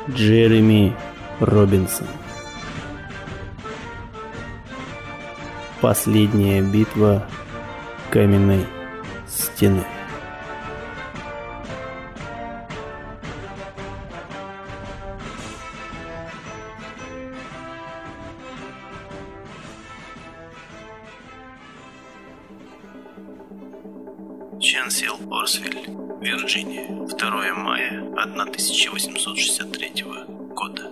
Джереми Робинсон. Последняя битва каменной стены. Ченсил-Орсвиль, Вирджиния, 2 мая 1863 года.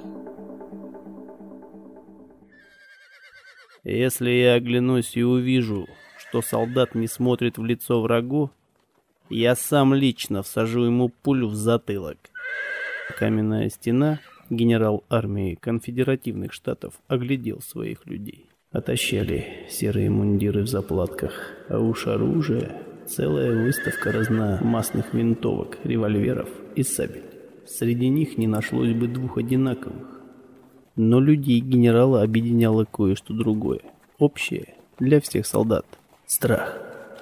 Если я оглянусь и увижу, что солдат не смотрит в лицо врагу, я сам лично всажу ему пулю в затылок. Каменная стена, генерал армии конфедеративных штатов, оглядел своих людей. Отощали серые мундиры в заплатках, а уж оружие... Целая выставка разномастных винтовок, револьверов и сабель. Среди них не нашлось бы двух одинаковых. Но людей генерала объединяло кое-что другое. Общее для всех солдат. Страх.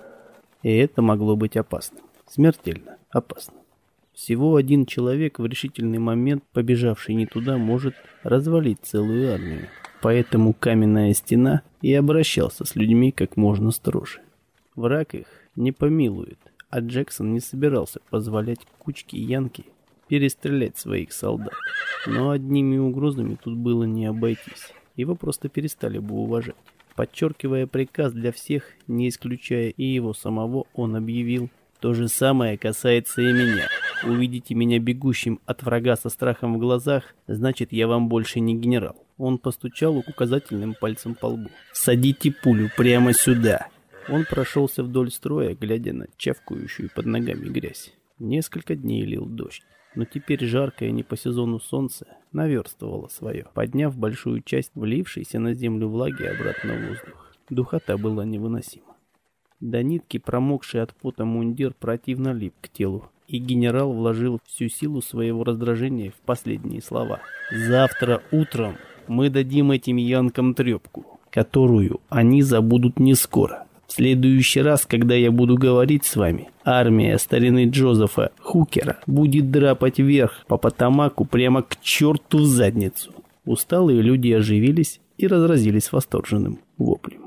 И это могло быть опасным. Смертельно опасным. Всего один человек в решительный момент, побежавший не туда, может развалить целую армию. Поэтому каменная стена и обращался с людьми как можно строже. Враг их не помилует, а Джексон не собирался позволять кучке янки перестрелять своих солдат. Но одними угрозами тут было не обойтись. Его просто перестали бы уважать. Подчеркивая приказ для всех, не исключая и его самого, он объявил: «То же самое касается и меня. Увидите меня бегущим от врага со страхом в глазах, значит, я вам больше не генерал». Он постучал указательным пальцем по лбу. «Всадите пулю прямо сюда». Он прошелся вдоль строя, глядя на чавкающую под ногами грязь. Несколько дней лил дождь, но теперь жаркое не по сезону солнце наверстывало свое, подняв большую часть влившейся на землю влаги обратно в воздух. Духота была невыносима. До нитки промокший от пота мундир противно лип к телу, и генерал вложил всю силу своего раздражения в последние слова. «Завтра утром мы дадим этим янкам трепку, которую они забудут не скоро. В следующий раз, когда я буду говорить с вами, армия старины Джозефа Хукера будет драпать вверх по Потомаку прямо к черту в задницу». Усталые люди оживились и разразились восторженным воплем.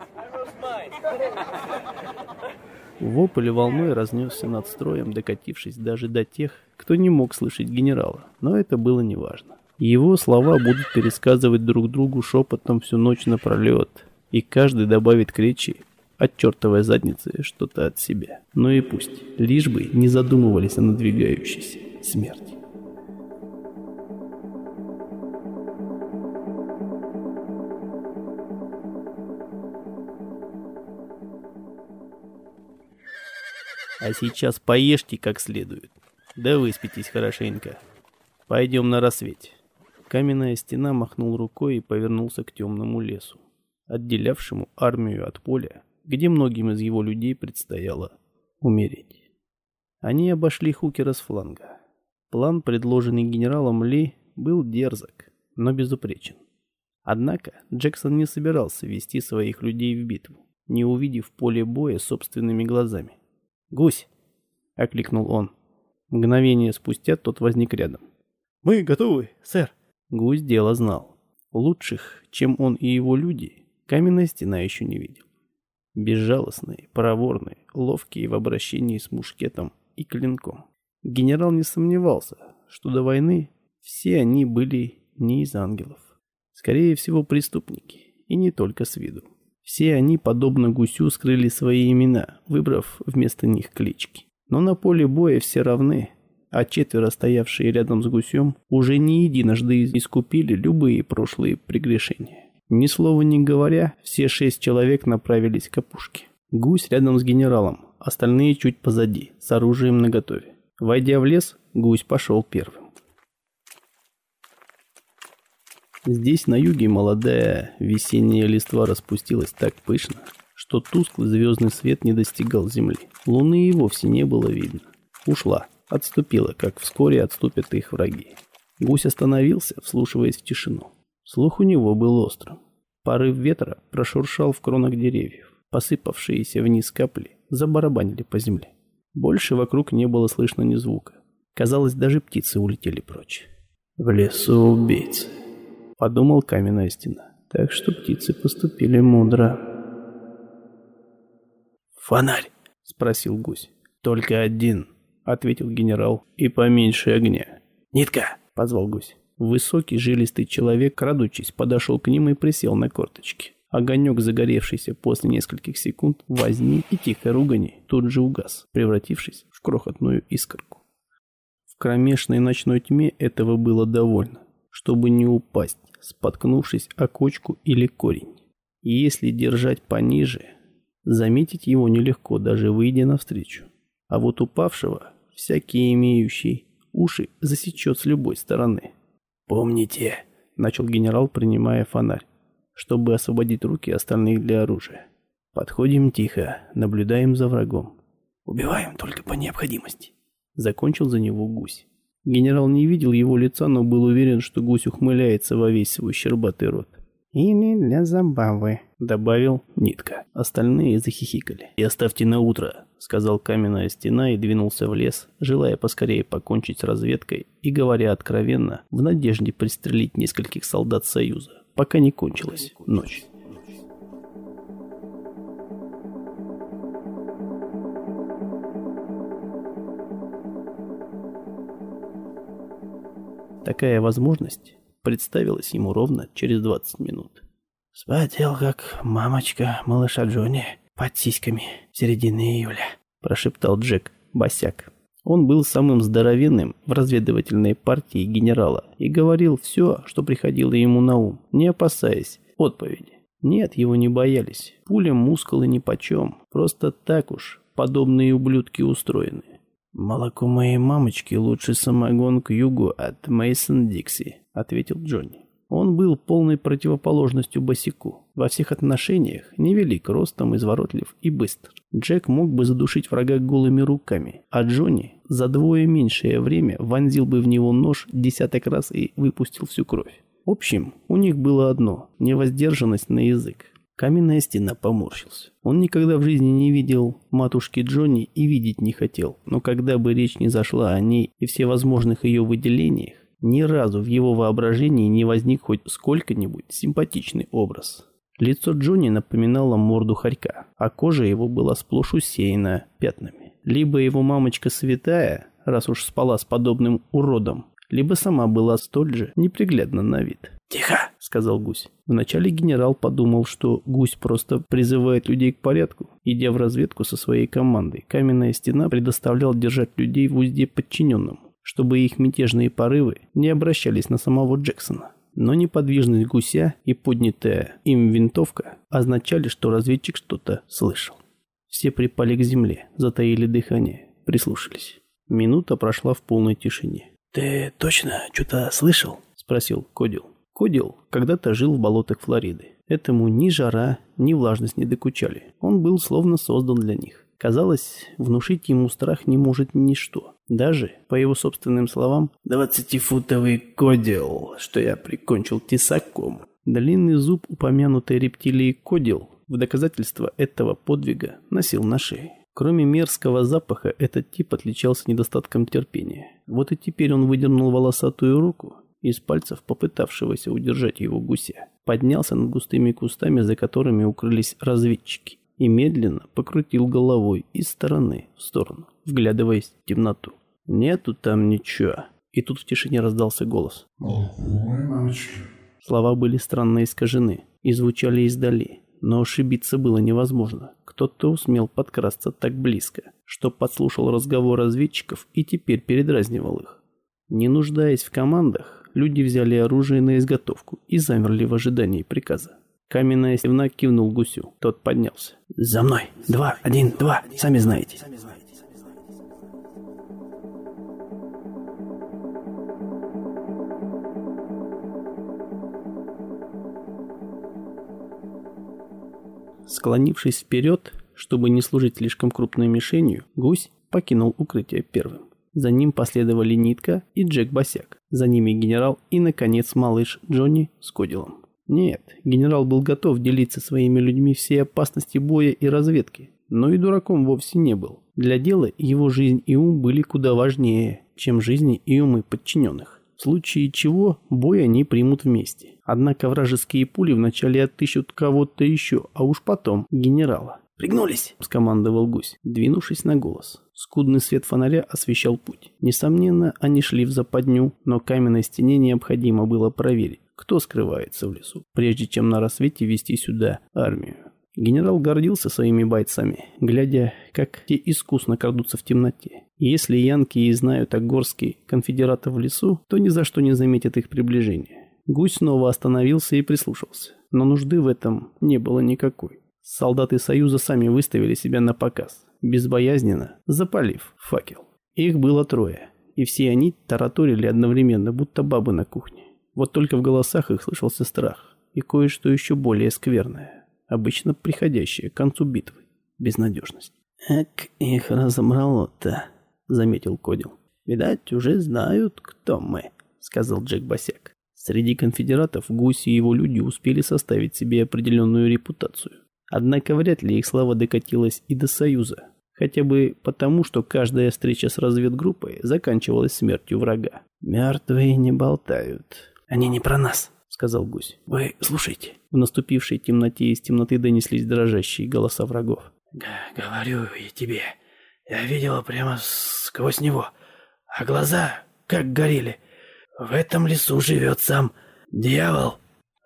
Вопль волной разнесся над строем, докатившись даже до тех, кто не мог слышать генерала, но это было неважно. Его слова будут пересказывать друг другу шепотом всю ночь напролет, и каждый добавит к речи от чертовой задницы что-то от себя. Ну и пусть, лишь бы не задумывались о надвигающейся смерти. А сейчас поешьте как следует, да выспитесь хорошенько. Пойдем на рассвете. Каменная стена махнул рукой и повернулся к темному лесу, отделявшему армию от поля, где многим из его людей предстояло умереть. Они обошли Хукера с фланга. План, предложенный генералом Ли, был дерзок, но безупречен. Однако Джексон не собирался вести своих людей в битву, не увидев поле боя собственными глазами. «Гусь!» — окликнул он. Мгновение спустя тот возник рядом. «Мы готовы, сэр!» Гусь дело знал. Лучших, чем он и его люди, каменная стена еще не видел. Безжалостные, проворные, ловкие в обращении с мушкетом и клинком. Генерал не сомневался, что до войны все они были не из ангелов. Скорее всего, преступники, и не только с виду. Все они, подобно гусю, скрыли свои имена, выбрав вместо них клички. Но на поле боя все равны, а четверо, стоявшие рядом с гусем, уже не единожды искупили любые прошлые прегрешения. Ни слова не говоря, все 6 человек направились к опушке. Гусь рядом с генералом, остальные чуть позади, с оружием наготове. Войдя в лес, гусь пошел первым. Здесь на юге молодая весенняя листва распустилась так пышно, что тусклый звездный свет не достигал земли. Луны и вовсе не было видно. Ушла, отступила, как вскоре отступят их враги. Гусь остановился, вслушиваясь в тишину. Слух у него был острым. Порыв ветра прошуршал в кронах деревьев. Посыпавшиеся вниз капли забарабанили по земле. Больше вокруг не было слышно ни звука. Казалось, даже птицы улетели прочь. В лесу убийцы, подумал каменная стена. Так что птицы поступили мудро. «Фонарь?» — спросил гусь. «Только один», — ответил генерал, — «и поменьше огня». «Нитка!» — позвал гусь. Высокий жилистый человек, крадучись, подошел к ним и присел на корточки. Огонек, загоревшийся после нескольких секунд возни и тихой ругани, тут же угас, превратившись в крохотную искорку. В кромешной ночной тьме этого было довольно, чтобы не упасть, споткнувшись о кочку или корень. И если держать пониже, заметить его нелегко, даже выйдя навстречу. А вот упавшего всякий имеющий уши засечет с любой стороны. «Помните», — начал генерал, принимая фонарь, чтобы освободить руки остальных для оружия. «Подходим тихо, наблюдаем за врагом. Убиваем только по необходимости», — закончил за него гусь. Генерал не видел его лица, но был уверен, что гусь ухмыляется во весь свой щербатый рот. «Или для забавы», — добавил Нитка. Остальные захихикали. «И оставьте на утро», — сказал каменная стена и двинулся в лес, желая поскорее покончить с разведкой и, говоря откровенно, в надежде пристрелить нескольких солдат Союза, пока не кончилась ночь. Такая возможность представилась ему ровно через 20 минут. «Спотел, как мамочка малыша Джонни под сиськами середины июля», – прошептал Джек Босяк. Он был самым здоровенным в разведывательной партии генерала и говорил все, что приходило ему на ум, не опасаясь отповеди. Нет, его не боялись. Пулям мускулы нипочем. Просто так уж подобные ублюдки устроены. «Молоко моей мамочки лучше самогон к югу от Мейсон-Дикси», — ответил Джонни. Он был полной противоположностью босяку. Во всех отношениях невелик ростом, изворотлив и быстр. Джек мог бы задушить врага голыми руками, а Джонни за двое меньшее время вонзил бы в него нож десяток раз и выпустил всю кровь. В общем, у них было одно – невоздержанность на язык. Каменная стена поморщился. Он никогда в жизни не видел матушки Джонни и видеть не хотел. Но когда бы речь не зашла о ней и всевозможных ее выделениях, ни разу в его воображении не возник хоть сколько-нибудь симпатичный образ. Лицо Джонни напоминало морду хорька, а кожа его была сплошь усеяна пятнами. Либо его мамочка святая, раз уж спала с подобным уродом, либо сама была столь же неприглядна на вид. «Тихо!» — сказал гусь. Вначале генерал подумал, что гусь просто призывает людей к порядку. Идя в разведку со своей командой, каменная стена предоставлял держать людей в узде подчиненным, чтобы их мятежные порывы не обращались на самого Джексона. Но неподвижность гуся и поднятая им винтовка означали, что разведчик что-то слышал. Все припали к земле, затаили дыхание, прислушались. Минута прошла в полной тишине. «Ты точно что-то слышал?» — спросил Кодил. Кодил когда-то жил в болотах Флориды. Этому ни жара, ни влажность не докучали. Он был словно создан для них. Казалось, внушить ему страх не может ничто. Даже, по его собственным словам, 20-футовый Кодил, что я прикончил тесаком. Длинный зуб упомянутой рептилии Кодил в доказательство этого подвига носил на шее. Кроме мерзкого запаха, этот тип отличался недостатком терпения. Вот и теперь он выдернул волосатую руку из пальцев попытавшегося удержать его гуся, поднялся над густыми кустами, за которыми укрылись разведчики, и медленно покрутил головой из стороны в сторону, вглядываясь в темноту. «Нету там ничего». И тут в тишине раздался голос. Слова были странно искажены и звучали издали, но ошибиться было невозможно. Кто-то усмел подкрасться так близко, что подслушал разговор разведчиков и теперь передразнивал их. Не нуждаясь в командах, люди взяли оружие на изготовку и замерли в ожидании приказа. Каменная стена кивнул гусю. Тот поднялся. «За мной! 2, 1, 2! Сами знаете!» Склонившись вперед, чтобы не служить слишком крупной мишенью, гусь покинул укрытие первым. За ним последовали Нитка и Джек Босяк. За ними генерал и, наконец, малыш Джонни с Кодилом. Нет, генерал был готов делиться своими людьми всей опасности боя и разведки, но и дураком вовсе не был. Для дела его жизнь и ум были куда важнее, чем жизни и умы подчиненных. В случае чего бой они примут вместе. Однако вражеские пули вначале отыщут кого-то еще, а уж потом генерала. «Пригнулись!» – скомандовал Гусь, двинувшись на голос. Скудный свет фонаря освещал путь. Несомненно, они шли в западню, но каменной стене необходимо было проверить, кто скрывается в лесу, прежде чем на рассвете вести сюда армию. Генерал гордился своими бойцами, глядя, как те искусно крадутся в темноте. И если янки и знают о горске конфедератов в лесу, то ни за что не заметят их приближения. Гусь снова остановился и прислушался, но нужды в этом не было никакой. Солдаты Союза сами выставили себя на показ, безбоязненно запалив факел. Их было 3, и все они тараторили одновременно, будто бабы на кухне. Вот только в голосах их слышался страх и кое-что еще более скверное, обычно приходящее к концу битвы – безнадежность. «Эк, их разобрало-то», – заметил Кодил. «Видать, уже знают, кто мы», – сказал Джек Босяк. Среди конфедератов Гусь и его люди успели составить себе определенную репутацию. Однако вряд ли их слава докатилась и до Союза, хотя бы потому, что каждая встреча с разведгруппой заканчивалась смертью врага. «Мертвые не болтают». «Они не про нас», — сказал Гусь. «Вы слушайте». В наступившей темноте из темноты донеслись дрожащие голоса врагов. «Говорю и тебе, я видела прямо сквозь него, а глаза как горели. В этом лесу живет сам дьявол».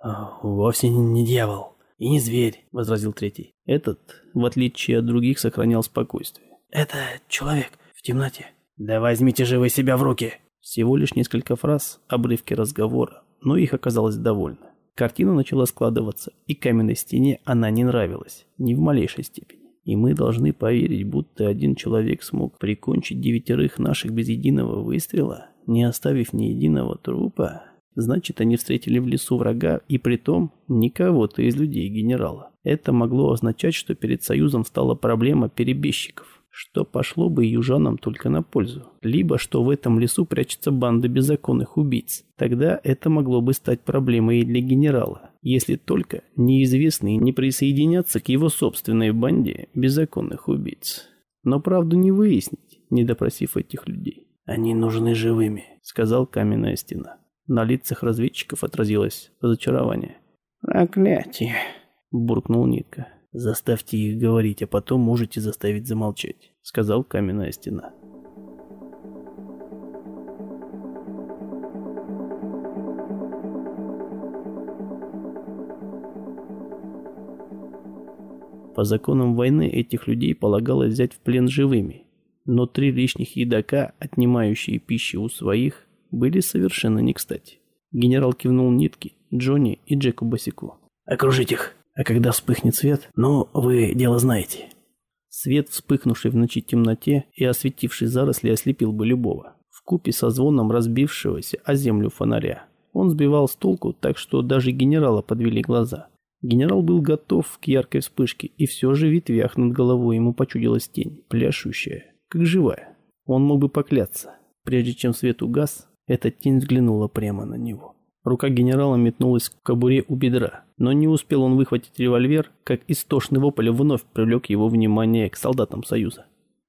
«Вовсе не дьявол. И не зверь», — возразил третий. Этот, в отличие от других, сохранял спокойствие. «Это человек в темноте». «Да возьмите же вы себя в руки!» Всего лишь несколько фраз, обрывки разговора, но их оказалось довольно. Картина начала складываться, и каменной стене она не нравилась, ни в малейшей степени. И мы должны поверить, будто один человек смог прикончить 9 наших без единого выстрела, не оставив ни единого трупа. Значит, они встретили в лесу врага, и притом не кого-то из людей генерала. Это могло означать, что перед Союзом стала проблема перебежчиков, что пошло бы южанам только на пользу. Либо, что в этом лесу прячется банда беззаконных убийц. Тогда это могло бы стать проблемой и для генерала, если только неизвестные не присоединятся к его собственной банде беззаконных убийц. Но правду не выяснить, не допросив этих людей. «Они нужны живыми», — сказал каменная стена. На лицах разведчиков отразилось разочарование. «Проклятие!» – буркнул Нитка. «Заставьте их говорить, а потом можете заставить замолчать», – сказал каменная стена. По законам войны этих людей полагалось взять в плен живыми, но 3 лишних едока, отнимающие пищу у своих, были совершенно не кстати. Генерал кивнул Нитке, Джонни и Джеку Босяку. «Окружить их, а когда вспыхнет свет, ну, вы дело знаете». Свет, вспыхнувший в ночи темноте и осветивший заросли, ослепил бы любого. Вкупе со звоном разбившегося о землю фонаря. Он сбивал с толку, так что даже генерала подвели глаза. Генерал был готов к яркой вспышке, и все же в ветвях над головой ему почудилась тень, пляшущая, как живая. Он мог бы поклясться. Прежде чем свет угас, эта тень взглянула прямо на него. Рука генерала метнулась к кобуре у бедра, но не успел он выхватить револьвер, как истошный вопль вновь привлек его внимание к солдатам Союза.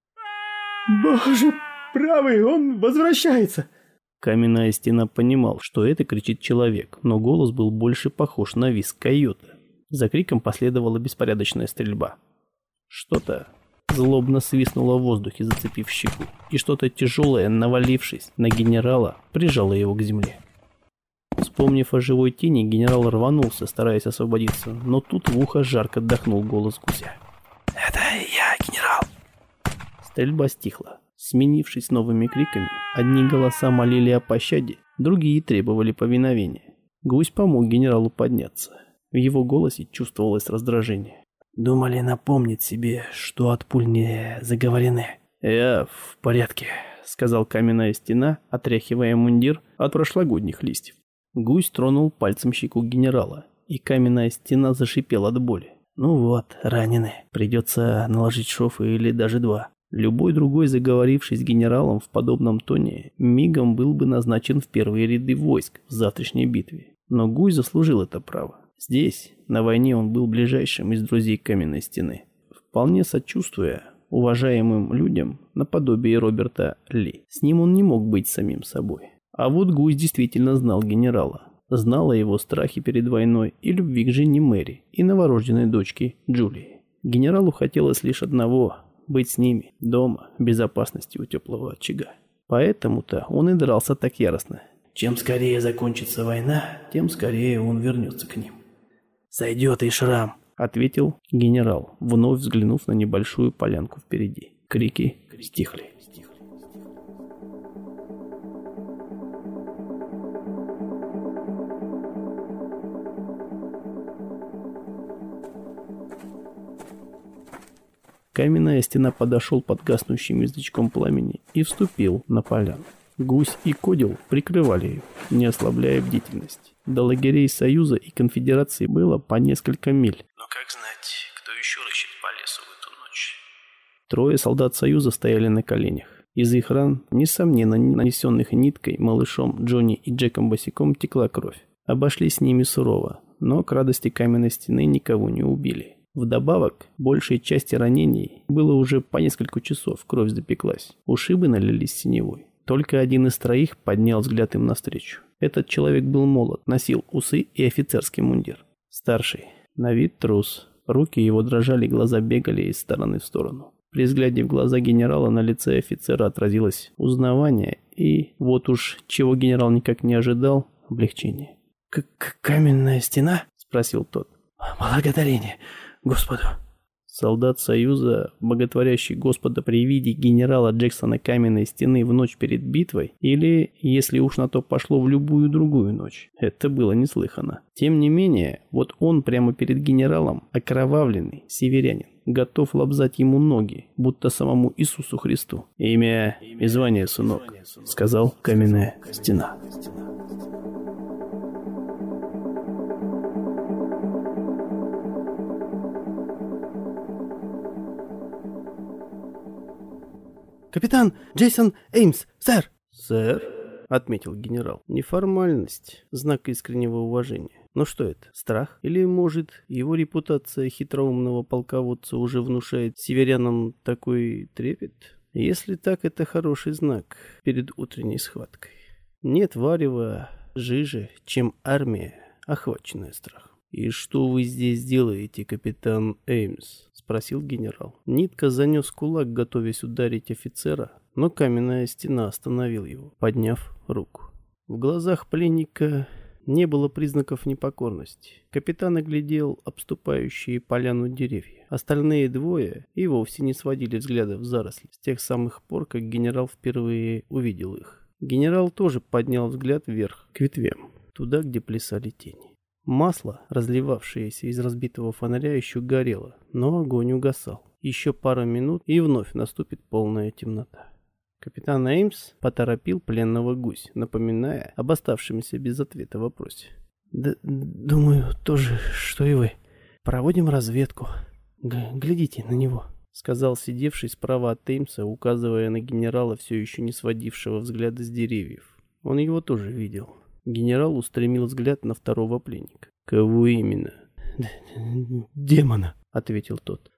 «Боже правый, он возвращается!» Каменная стена понимал, что это кричит человек, но голос был больше похож на визг койота. За криком последовала беспорядочная стрельба. Что-то злобно свистнуло в воздухе, зацепив щеку, и что-то тяжелое, навалившись на генерала, прижало его к земле. Вспомнив о живой тени, генерал рванулся, стараясь освободиться, но тут в ухо жарко вдохнул голос Гуся. «Это я, генерал!» Стрельба стихла, сменившись новыми криками. Одни голоса молили о пощаде, другие требовали повиновения. Гусь помог генералу подняться. В его голосе чувствовалось раздражение. «Думали напомнить себе, что от пуль не заговорены». «Я в порядке», — сказал каменная стена, отряхивая мундир от прошлогодних листьев. Гусь тронул пальцем щеку генерала, и каменная стена зашипела от боли. «Ну вот, ранены. Придется наложить шов или даже 2». Любой другой, заговоривший с генералом в подобном тоне, мигом был бы назначен в первые ряды войск в завтрашней битве. Но Гусь заслужил это право. Здесь, на войне, он был ближайшим из друзей каменной стены, вполне сочувствуя уважаемым людям наподобие Роберта Ли. С ним он не мог быть самим собой. А вот Гусь действительно знал генерала. Знал о его страхе перед войной и любви к жене Мэри и новорожденной дочке Джулии. Генералу хотелось лишь одного – быть с ними, дома, в безопасности у теплого очага. Поэтому-то он и дрался так яростно. Чем скорее закончится война, тем скорее он вернется к ним. «Сойдет и шрам», — ответил генерал, вновь взглянув на небольшую полянку впереди. Крики стихли. Каменная стена подошел под гаснущим язычком пламени и вступил на поляну. Гусь и Кодил прикрывали ее, не ослабляя бдительность. До лагерей Союза и Конфедерации было по несколько миль. Но как знать, кто еще рыщет по лесу в эту ночь? Трое солдат Союза стояли на коленях. Из их ран, несомненно нанесенных ниткой, малышом, Джонни и Джеком босиком, текла кровь. Обошлись с ними сурово, но к радости каменной стены никого не убили. Вдобавок, большей части ранений было уже по несколько часов, кровь запеклась, ушибы налились синевой. Только один из троих поднял взгляд им навстречу. Этот человек был молод, носил усы и офицерский мундир. Старший, на вид трус, руки его дрожали, глаза бегали из стороны в сторону. При взгляде в глаза генерала на лице офицера отразилось узнавание и, вот уж чего генерал никак не ожидал, облегчение. «Каменная стена?» – спросил тот. «Благодарение Господу». Солдат Союза, боготворящий Господа при виде генерала Джексона каменной стены в ночь перед битвой, или, если уж на то пошло, в любую другую ночь. Это было неслыханно. Тем не менее, вот он прямо перед генералом, окровавленный северянин, готов лобзать ему ноги, будто самому Иисусу Христу. «Имя и звание, сынок», — сказал каменная стена. «Капитан Джейсон Эймс, сэр!» «Сэр?» — отметил генерал. «Неформальность, знак искреннего уважения. Но что это, страх? Или, может, его репутация хитроумного полководца уже внушает северянам такой трепет? Если так, это хороший знак перед утренней схваткой. Нет варева жиже, чем армия, охваченная страхом». «И что вы здесь делаете, капитан Эймс?» — спросил генерал. Нитка занес кулак, готовясь ударить офицера, но каменная стена остановил его, подняв руку. В глазах пленника не было признаков непокорности. Капитан оглядел обступающие поляну деревья. Остальные двое и вовсе не сводили взгляда в заросли с тех самых пор, как генерал впервые увидел их. Генерал тоже поднял взгляд вверх, к ветвям, туда, где плясали тени. Масло, разливавшееся из разбитого фонаря, еще горело, но огонь угасал. Еще пару минут, и вновь наступит полная темнота. Капитан Эймс поторопил пленного Гусь, напоминая об оставшемся без ответа вопросе. «Думаю, тоже, что и вы. Проводим разведку. Глядите на него», — сказал сидевший справа от Эймса, указывая на генерала, все еще не сводившего взгляда с деревьев. Он его тоже видел. Генерал устремил взгляд на второго пленника. «Кого именно?» «Демона», — ответил тот.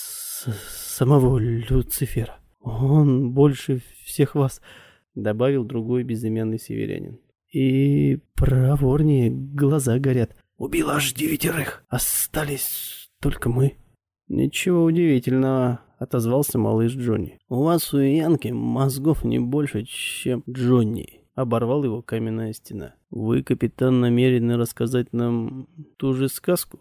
«Самого Люцифера. Он больше всех вас», — добавил другой безымянный северянин. «И проворнее, глаза горят. Убил аж 9, остались только мы». «Ничего удивительного», — отозвался малыш Джонни. «У вас, у Янки, мозгов не больше, чем Джонни». Оборвал его каменная стена. «Вы, капитан, намерены рассказать нам ту же сказку?»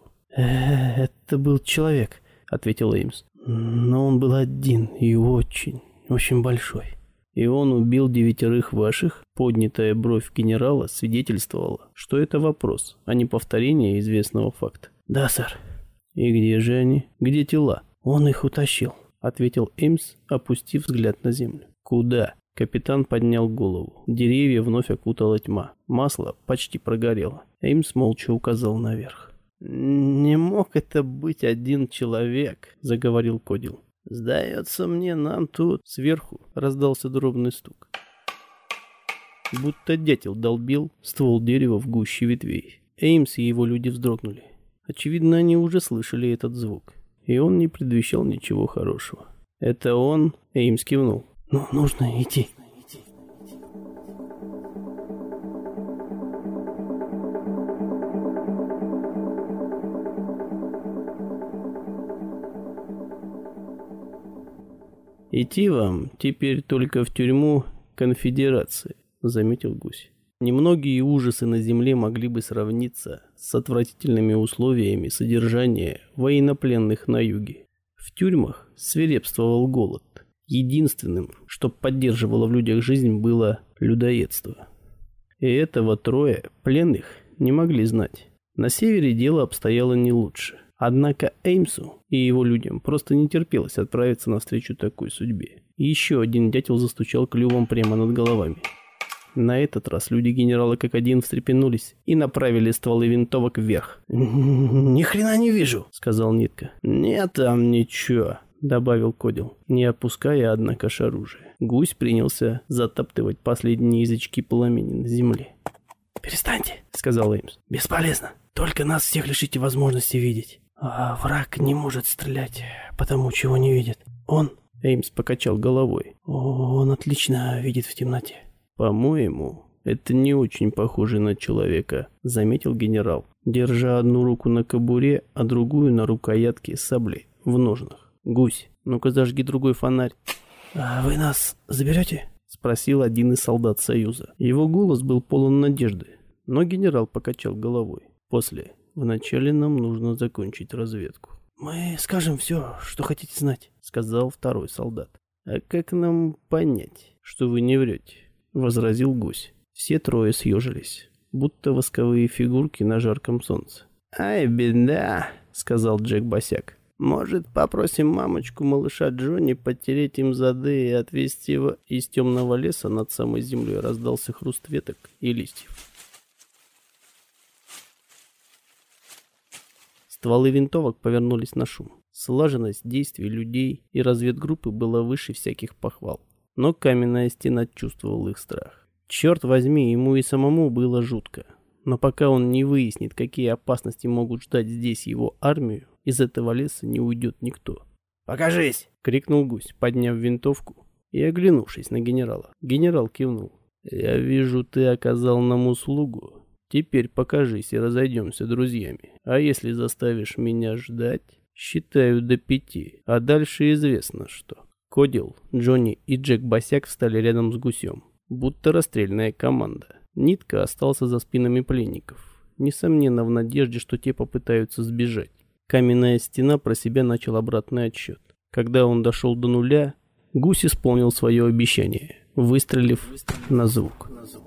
«Это был человек», — ответил Эймс. «Но он был один и очень большой». «И он убил 9 ваших?» Поднятая бровь генерала свидетельствовала, что это вопрос, а не повторение известного факта. «Да, сэр». «И где же они? Где тела?» «Он их утащил», — ответил Эймс, опустив взгляд на землю. «Куда?» Капитан поднял голову. Деревья вновь окутала тьма. Масло почти прогорело. Эймс молча указал наверх. «Не мог это быть один человек», — заговорил Кодил. «Сдается мне, нам тут сверху раздался дробный стук. Будто дятел долбил ствол дерева в гуще ветвей. Эймс и его люди вздрогнули. Очевидно, они уже слышали этот звук. И он не предвещал ничего хорошего. «Это он?» — Эймс кивнул. «Ну, нужно идти». «Идти вам теперь только в тюрьму Конфедерации», — заметил Гусь. Немногие ужасы на земле могли бы сравниться с отвратительными условиями содержания военнопленных на юге. В тюрьмах свирепствовал голод. Единственным, что поддерживало в людях жизнь, было людоедство. И этого трое пленных не могли знать. На севере дело обстояло не лучше. Однако Эймсу и его людям просто не терпелось отправиться навстречу такой судьбе. И еще один дятел застучал клювом прямо над головами. На этот раз люди генерала как один встрепенулись и направили стволы винтовок вверх. «Ни хрена не вижу», — сказал Нитка. «Нет там ничего», — добавил Кодил, не опуская, однако, оружие. Гусь принялся затаптывать последние язычки пламени на земле. «Перестаньте», — сказал Эймс. «Бесполезно. Только нас всех лишите возможности видеть. А враг не может стрелять, потому чего не видит. Он...» Эймс покачал головой. «Он отлично видит в темноте». «По-моему, это не очень похоже на человека», — заметил генерал, держа одну руку на кобуре, а другую на рукоятке сабли в ножнах. «Гусь, ну-ка зажги другой фонарь». «А вы нас заберете?» — спросил один из солдат Союза. Его голос был полон надежды, но генерал покачал головой. «После. Вначале нам нужно закончить разведку». «Мы скажем все, что хотите знать», — сказал второй солдат. «А как нам понять, что вы не врете?» — возразил Гусь. Все трое съежились, будто восковые фигурки на жарком солнце. «Ай, беда», — сказал Джек Босяк. «Может, попросим мамочку малыша Джонни подтереть им зады и отвезти его?» Из темного леса над самой землей раздался хруст веток и листьев. Стволы винтовок повернулись на шум. Слаженность действий людей и разведгруппы была выше всяких похвал. Но каменная стена чувствовала их страх. Черт возьми, ему и самому было жутко. Но пока он не выяснит, какие опасности могут ждать здесь его армию, из этого леса не уйдет никто. «Покажись!» — крикнул Гусь, подняв винтовку и оглянувшись на генерала. Генерал кивнул. «Я вижу, ты оказал нам услугу. Теперь покажись и разойдемся друзьями. А если заставишь меня ждать, считаю до 5, а дальше известно что». Кодил, Джонни и Джек Босяк встали рядом с Гусем, будто расстрельная команда. Нитка остался за спинами пленников, несомненно в надежде, что те попытаются сбежать. Каменная стена про себя начал обратный отсчет. Когда он дошел до 0, Гусь исполнил свое обещание, выстрелив на звук.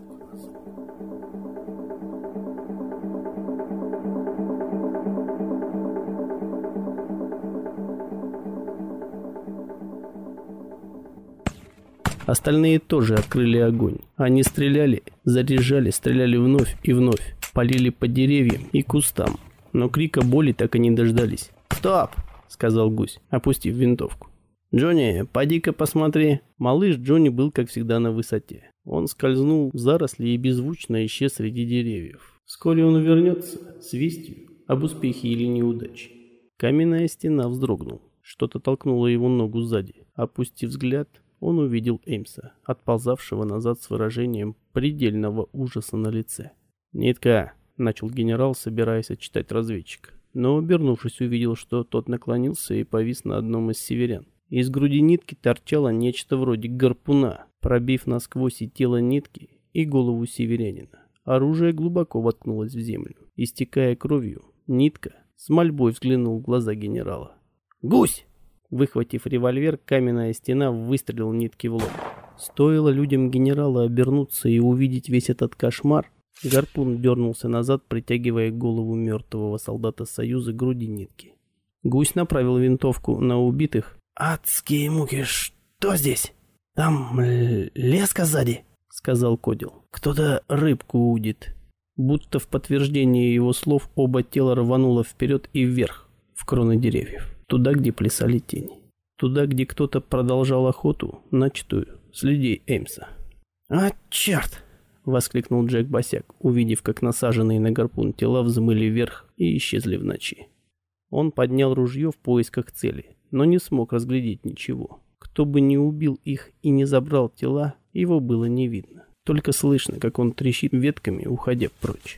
Остальные тоже открыли огонь. Они стреляли, заряжали, стреляли вновь и вновь, полили по деревьям и кустам. Но крика боли так и не дождались. «Стоп!» — сказал Гусь, опустив винтовку. «Джонни, поди-ка посмотри». Малыш Джонни был, как всегда, на высоте. Он скользнул в заросли и беззвучно исчез среди деревьев. Вскоре он вернется с вестью об успехе или неудаче. Каменная стена вздрогнула. Что-то толкнуло его ногу сзади. Опустив взгляд, он увидел Эймса, отползавшего назад с выражением предельного ужаса на лице. «Нитка!» — начал генерал, собираясь отчитать разведчика. Но, обернувшись, увидел, что тот наклонился и повис на одном из северян. Из груди Нитки торчало нечто вроде гарпуна, пробив насквозь и тело Нитки, и голову северянина. Оружие глубоко воткнулось в землю. Истекая кровью, Нитка с мольбой взглянул в глаза генерала. «Гусь!» Выхватив револьвер, каменная стена выстрелила Нитке в лоб. Стоило людям генерала обернуться и увидеть весь этот кошмар, гарпун дернулся назад, притягивая голову мертвого солдата Союза к груди Нитки. Гусь направил винтовку на убитых. «Адские муки, что здесь? Там леска сзади», — сказал Кодил. «Кто-то рыбку удит». Будто в подтверждение его слов оба тела рвануло вперед и вверх, в кроны деревьев. Туда, где плясали тени. Туда, где кто-то продолжал охоту, начатую с людей Эймса. «А, черт!» — воскликнул Джек Босяк, увидев, как насаженные на гарпун тела взмыли вверх и исчезли в ночи. Он поднял ружье в поисках цели, но не смог разглядеть ничего. Кто бы ни убил их и не забрал тела, его было не видно. Только слышно, как он трещит ветками, уходя прочь.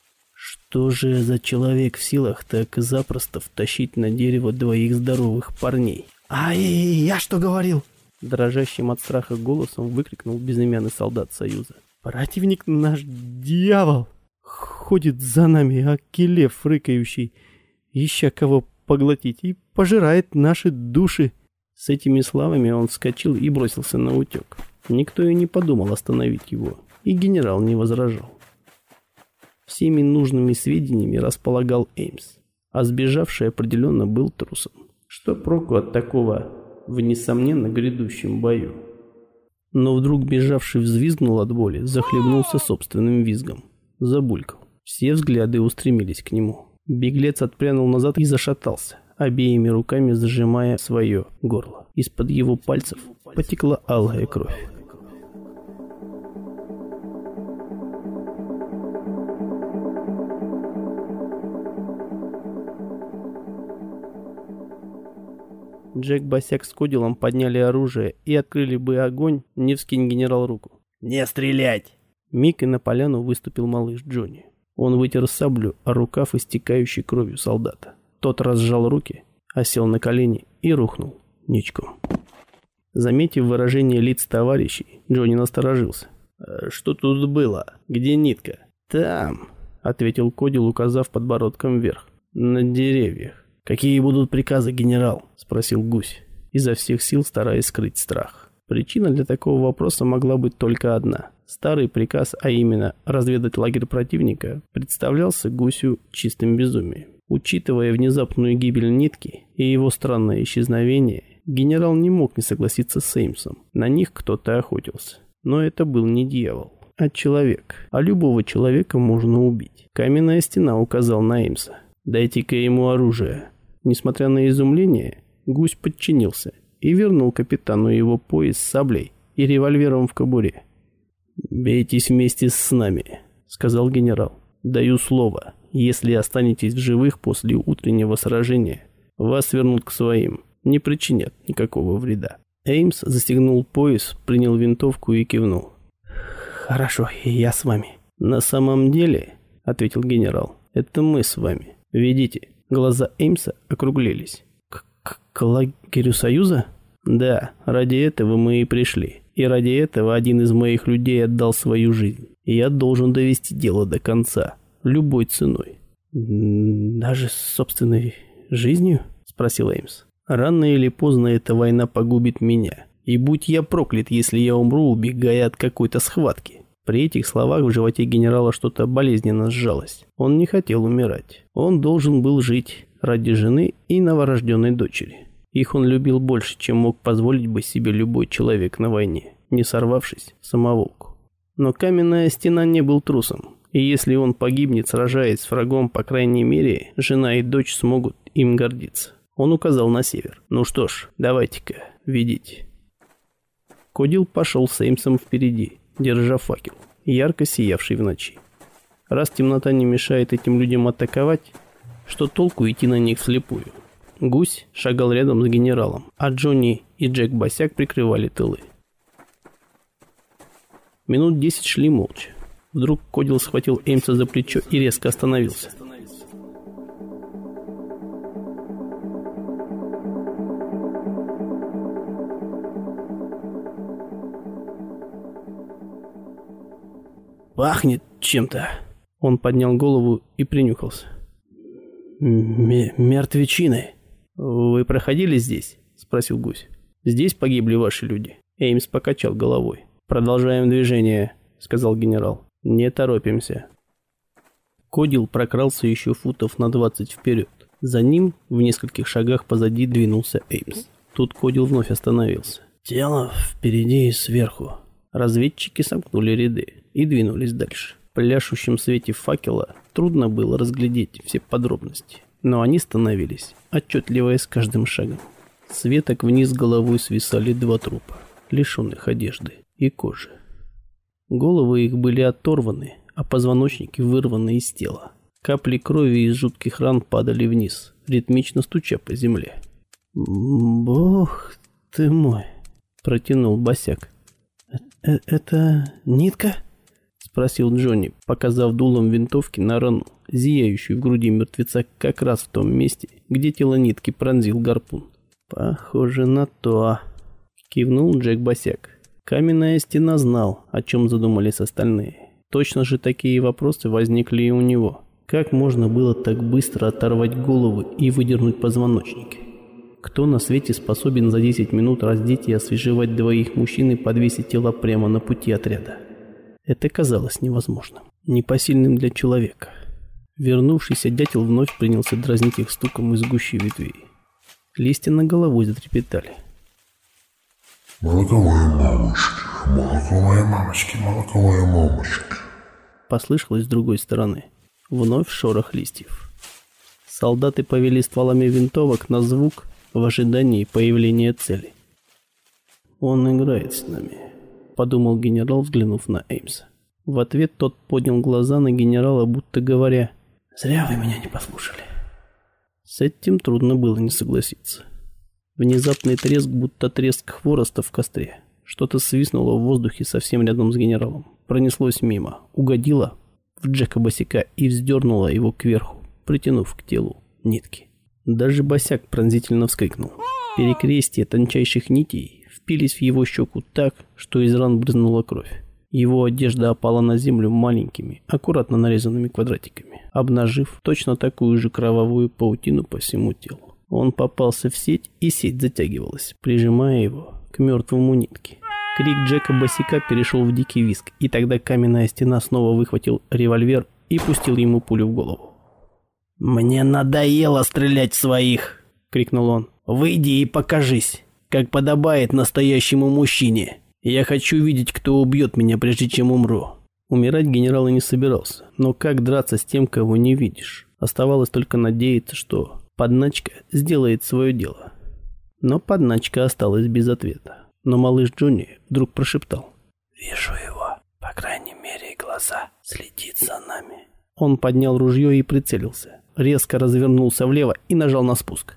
Что же за человек в силах так запросто втащить на дерево двоих здоровых парней? «А я что говорил?» дрожащим от страха голосом выкрикнул безымянный солдат Союза. «Противник наш дьявол! Ходит за нами, аки лев рыкающий, ища кого поглотить, и пожирает наши души!» С этими словами он вскочил и бросился на утек. Никто и не подумал остановить его, и генерал не возражал. Всеми нужными сведениями располагал Эймс, а сбежавший определенно был трусом. Что проку от такого в несомненно грядущем бою? Но вдруг бежавший взвизгнул от боли, захлебнулся собственным визгом, забулькал. Все взгляды устремились к нему. Беглец отпрянул назад и зашатался, обеими руками зажимая свое горло. Из-под его пальцев потекла алая кровь. Джек Босяк с Кодилом подняли оружие и открыли бы огонь, не вскинь генерал руку. «Не стрелять!» Миг, и на поляну выступил малыш Джонни. Он вытер саблю о рукав истекающей кровью солдата. Тот разжал руки, осел на колени и рухнул ничком. Заметив выражение лиц товарищей, Джонни насторожился. «Что тут было? Где нитка?» «Там», — ответил Кодил, указав подбородком вверх. «На деревьях». «Какие будут приказы, генерал?» — спросил Гусь, изо всех сил стараясь скрыть страх. Причина для такого вопроса могла быть только одна. Старый приказ, а именно разведать лагерь противника, представлялся Гусю чистым безумием. Учитывая внезапную гибель нитки и его странное исчезновение, генерал не мог не согласиться с Эймсом. На них кто-то охотился. Но это был не дьявол, а человек. А любого человека можно убить. Каменная стена указал на Эймса. «Дайте-ка ему оружие». Несмотря на изумление, Гусь подчинился и вернул капитану его пояс с саблей и револьвером в кобуре. «Бейтесь вместе с нами», — сказал генерал. «Даю слово, если останетесь в живых после утреннего сражения, вас вернут к своим, не причинят никакого вреда». Эймс застегнул пояс, принял винтовку и кивнул. «Хорошо, я с вами». «На самом деле», — ответил генерал, — «это мы с вами. Ведите». Глаза Эймса округлились. «К лагерю Союза?» «Да, ради этого мы и пришли. И ради этого один из моих людей отдал свою жизнь. И я должен довести дело до конца, любой ценой». «Даже собственной жизнью?» — спросил Эймс. «Рано или поздно эта война погубит меня. И будь я проклят, если я умру, убегая от какой-то схватки». При этих словах в животе генерала что-то болезненно сжалось. Он не хотел умирать. Он должен был жить ради жены и новорожденной дочери. Их он любил больше, чем мог позволить бы себе любой человек на войне, не сорвавшись в самоволку. Но каменная стена не был трусом. И если он погибнет, сражаясь с врагом, по крайней мере, жена и дочь смогут им гордиться. Он указал на север. «Ну что ж, давайте-ка, ведите». Кодил пошел с Эймсом впереди, держа факел, ярко сиявший в ночи. Раз темнота не мешает этим людям атаковать, что толку идти на них вслепую? Гусь шагал рядом с генералом, а Джонни и Джек Босяк прикрывали тылы. Минут 10 шли молча. Вдруг Кодил схватил Эймса за плечо и резко остановился. «Пахнет чем-то». Он поднял голову и принюхался. «Мертвечиной». «Вы проходили здесь?» — спросил Гусь. «Здесь погибли ваши люди». Эймс покачал головой. «Продолжаем движение», — сказал генерал. «Не торопимся». Кодил прокрался еще футов на 20 вперед. За ним, в нескольких шагах позади, двинулся Эймс. Тут Кодил вновь остановился. «Тело впереди и сверху». Разведчики сомкнули ряды и двинулись дальше. В пляшущем свете факела трудно было разглядеть все подробности, но они становились отчетливее с каждым шагом. С веток вниз головой свисали 2 трупа, лишенных одежды и кожи. Головы их были оторваны, а позвоночники вырваны из тела. Капли крови из жутких ран падали вниз, ритмично стуча по земле. «Бог ты мой!» — протянул Босяк. «Это нитка?» — спросил Джонни, показав дулом винтовки на рану, зияющую в груди мертвеца как раз в том месте, где тело нитки пронзил гарпун. «Похоже на то», Кивнул Джек Босяк. Каменная стена знал, о чем задумались остальные. Точно же такие вопросы возникли и у него. Как можно было так быстро оторвать головы и выдернуть позвоночники? Кто на свете способен за 10 минут раздеть и освежевать двоих мужчин и подвесить тела прямо на пути отряда? Это казалось невозможным, непосильным для человека. Вернувшийся дятел вновь принялся дразнить их стуком из гущи ветвей. Листья над головой затрепетали. «Молоковые мамочки, молоковые мамочки». Послышалось с другой стороны. Вновь шорох листьев. Солдаты повели стволами винтовок на звук в ожидании появления цели. «Он играет с нами», — подумал генерал, взглянув на Эймса. В ответ тот поднял глаза на генерала, будто говоря: «Зря вы меня не послушали». С этим трудно было не согласиться. Внезапный треск, будто треск хвороста в костре. Что-то свистнуло в воздухе совсем рядом с генералом. Пронеслось мимо, угодило в Джека Босяка и вздернуло его кверху, притянув к телу нитки. Даже Босяк пронзительно вскрикнул. Перекрестия тончайших нитей впились в его щеку так, что из ран брызнула кровь. Его одежда опала на землю маленькими, аккуратно нарезанными квадратиками, обнажив точно такую же кровавую паутину по всему телу. Он попался в сеть, и сеть затягивалась, прижимая его к мертвому нитке. Крик Джека Босяка перешел в дикий визг, и тогда каменная стена снова выхватил револьвер и пустил ему пулю в голову. «Мне надоело стрелять в своих!» — крикнул он. «Выйди и покажись, как подобает настоящему мужчине! Я хочу видеть, кто убьет меня, прежде чем умру!» Умирать генерал и не собирался, но как драться с тем, кого не видишь? Оставалось только надеяться, что подначка сделает свое дело. Но подначка осталась без ответа. Но малыш Джонни вдруг прошептал: «Вижу его, по крайней мере, глаза следит за нами». Он поднял ружье и прицелился, резко развернулся влево и нажал на спуск.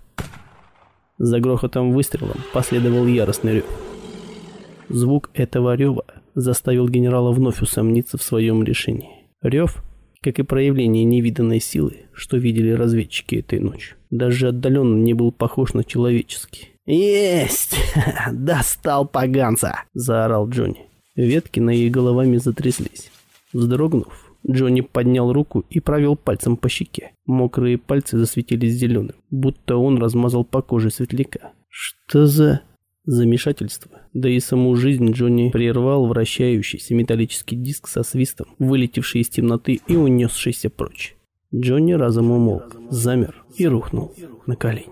За грохотом выстрелом последовал яростный рев. Звук этого рева заставил генерала вновь усомниться в своем решении. Рев, как и проявление невиданной силы, что видели разведчики этой ночью, даже отдаленно не был похож на человеческий. «Есть! Достал поганца!» – заорал Джонни. Ветки над их головами затряслись. Вздрогнув, Джонни поднял руку и провел пальцем по щеке. Мокрые пальцы засветились зеленым, будто он размазал по коже светляка. Что за замешательство? Да и саму жизнь Джонни прервал вращающийся металлический диск со свистом, вылетевший из темноты и унесшийся прочь. Джонни разом умолк, замер и рухнул на колени.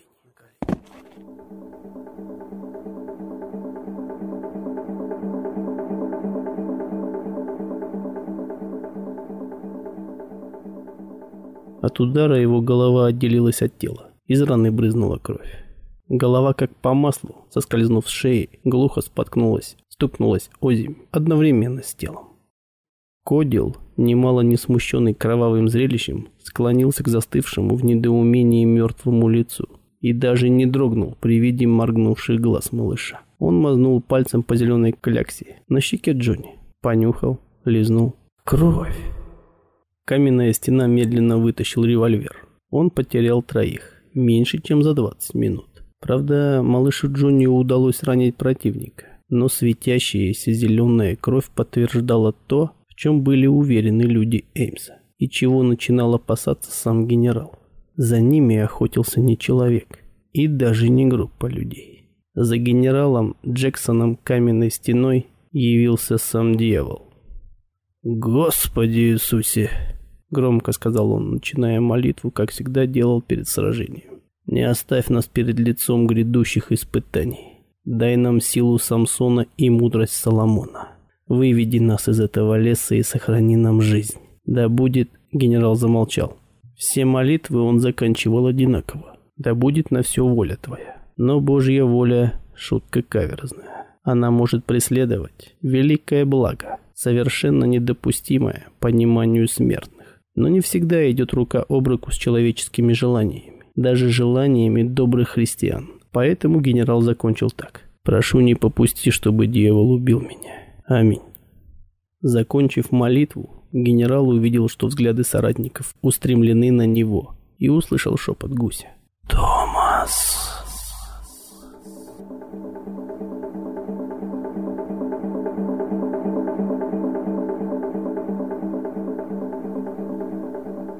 От удара его голова отделилась от тела. Из раны брызнула кровь. Голова, как по маслу, соскользнув с шеи, глухо споткнулась, стукнулась о землю одновременно с телом. Кодил, немало не смущенный кровавым зрелищем, склонился к застывшему в недоумении мертвому лицу и даже не дрогнул при виде моргнувших глаз малыша. Он мазнул пальцем по зеленой кляксе на щеке Джонни, понюхал, лизнул. Кровь! Каменная стена медленно вытащил револьвер. Он потерял троих, меньше, чем за 20 минут. Правда, малышу Джонни удалось ранить противника, но светящаяся зеленая кровь подтверждала то, в чем были уверены люди Эймса, и чего начинал опасаться сам генерал. За ними охотился не человек, и даже не группа людей. За генералом Джексоном каменной стеной явился сам дьявол. «Господи Иисусе!» — громко сказал он, начиная молитву, как всегда делал перед сражением. «Не оставь нас перед лицом грядущих испытаний. Дай нам силу Самсона и мудрость Соломона. Выведи нас из этого леса и сохрани нам жизнь. Да будет...» — генерал замолчал. Все молитвы он заканчивал одинаково. «Да будет на все воля твоя». Но Божья воля — шутка каверзная. Она может преследовать великое благо, совершенно недопустимое пониманию смертных. Но не всегда идет рука об руку с человеческими желаниями, даже желаниями добрых христиан. Поэтому генерал закончил так: «Прошу, не попусти, чтобы дьявол убил меня. Аминь». Закончив молитву, генерал увидел, что взгляды соратников устремлены на него, и услышал шепот гуся. «Томас!»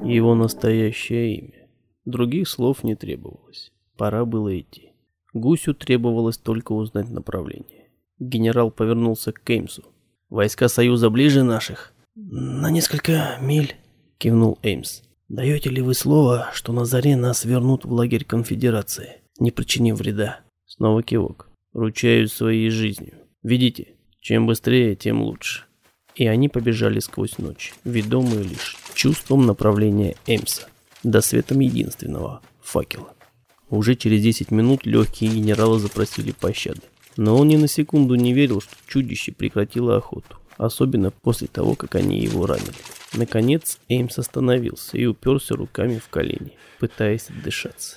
Его настоящее имя. Других слов не требовалось. Пора было идти. Гусю требовалось только узнать направление. Генерал повернулся к Эймсу. «Войска Союза ближе наших?» «На несколько миль», — кивнул Эймс. «Даете ли вы слово, что на заре нас вернут в лагерь конфедерации, не причинив вреда?» Снова кивок. «Ручаюсь своей жизнью. Ведите. Чем быстрее, тем лучше». И они побежали сквозь ночь, ведомые лишь чувством направления Эймса, до светом единственного факела. Уже через 10 минут легкие генерала запросили пощады. Но он ни на секунду не верил, что чудище прекратило охоту, особенно после того, как они его ранили. Наконец Эймс остановился и уперся руками в колени, пытаясь отдышаться.